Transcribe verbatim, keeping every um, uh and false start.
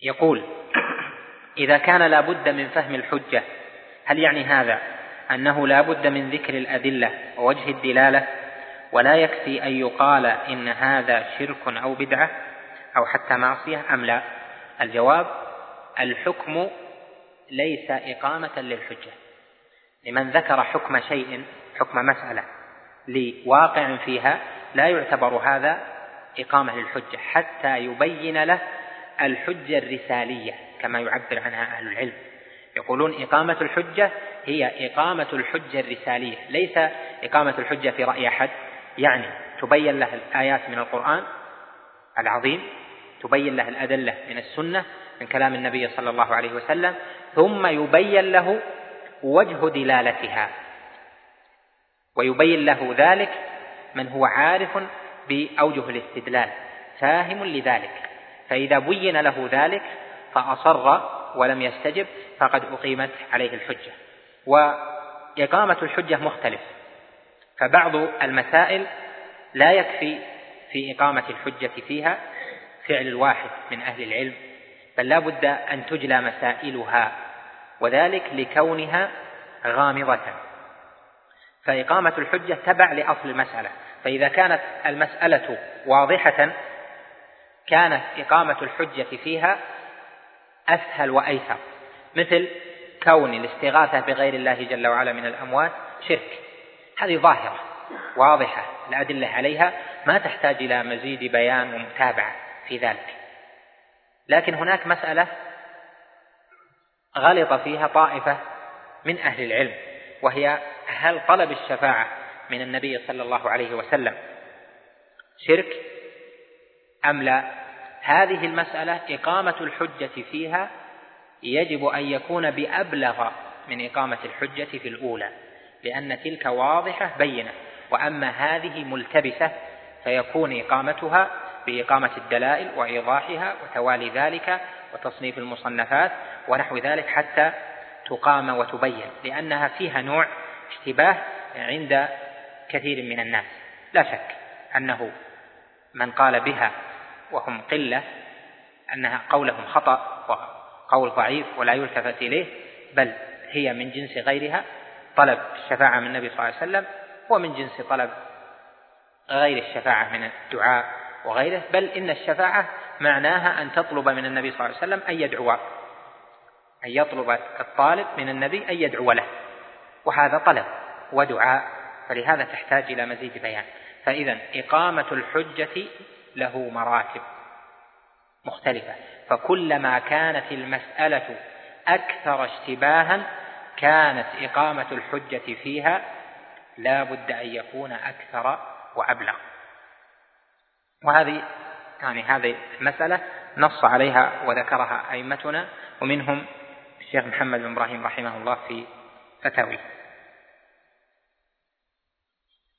يقول: إذا كان لا بد من فهم الحجة، هل يعني هذا أنه لا بد من ذكر الأدلة ووجه الدلالة، ولا يكفي أن يقال إن هذا شرك أو بدعة أو حتى معصية، أم لا؟ الجواب: الحكم ليس إقامة للحجة. لمن ذكر حكم شيء، حكم مسألة لواقع فيها، لا يعتبر هذا إقامة للحجة حتى يبين له الحجة الرسالية كما يعبر عنها أهل العلم. يقولون إقامة الحجة هي إقامة الحجة الرسالية، ليس إقامة الحجة في رأي أحد، يعني تبين له الآيات من القرآن العظيم، تبين له الأدلة من السنة من كلام النبي صلى الله عليه وسلم، ثم يبين له وجه دلالتها، ويبين له ذلك من هو عارف بأوجه الاستدلال فاهم لذلك. فإذا بين له ذلك فأصر ولم يستجب فقد أقيمت عليه الحجة. وإقامة الحجة مختلف، فبعض المسائل لا يكفي في إقامة الحجة فيها فعل الواحد من أهل العلم، بل لا بد أن تجلى مسائلها، وذلك لكونها غامضة. فإقامة الحجة تبع لأصل المسألة، فإذا كانت المسألة واضحة كانت إقامة الحجة فيها أسهل وأيسر، مثل كون الاستغاثة بغير الله جل وعلا من الأموات شرك، هذه ظاهرة واضحة الأدلة عليها، ما تحتاج إلى مزيد بيان ومتابعة في ذلك. لكن هناك مسألة غلط فيها طائفة من أهل العلم، وهي: هل طلب الشفاعة من النبي صلى الله عليه وسلم شرك أم لا؟ هذه المسألة إقامة الحجة فيها يجب أن يكون بأبلغ من إقامة الحجة في الأولى، لأن تلك واضحة بينة، وأما هذه ملتبسة فيكون إقامتها بإقامة الدلائل وإيضاحها وتوالي ذلك وتصنيف المصنفات ونحو ذلك حتى تقام وتبين، لأنها فيها نوع اشتباه عند كثير من الناس. لا شك أنه من قال بها وهم قلة أنها قولهم خطأ وقول ضعيف ولا يلتفت إليه، بل هي من جنس غيرها. طلب الشفاعة من النبي صلى الله عليه وسلم ومن جنس طلب غير الشفاعة من الدعاء وغيره، بل إن الشفاعة معناها أن تطلب من النبي صلى الله عليه وسلم أن يدعو، أن يطلب الطالب من النبي أن يدعو له، وهذا طلب ودعاء، فلهذا تحتاج إلى مزيد بيان. فإذا إقامة الحجة له مراتب مختلفة، فكلما كانت المسألة أكثر اشتباها كانت إقامة الحجة فيها لا بد أن يكون أكثر وأبلغ. وهذه يعني هذه المسألة نص عليها وذكرها أئمتنا، ومنهم الشيخ محمد بن إبراهيم رحمه الله في فتاويه.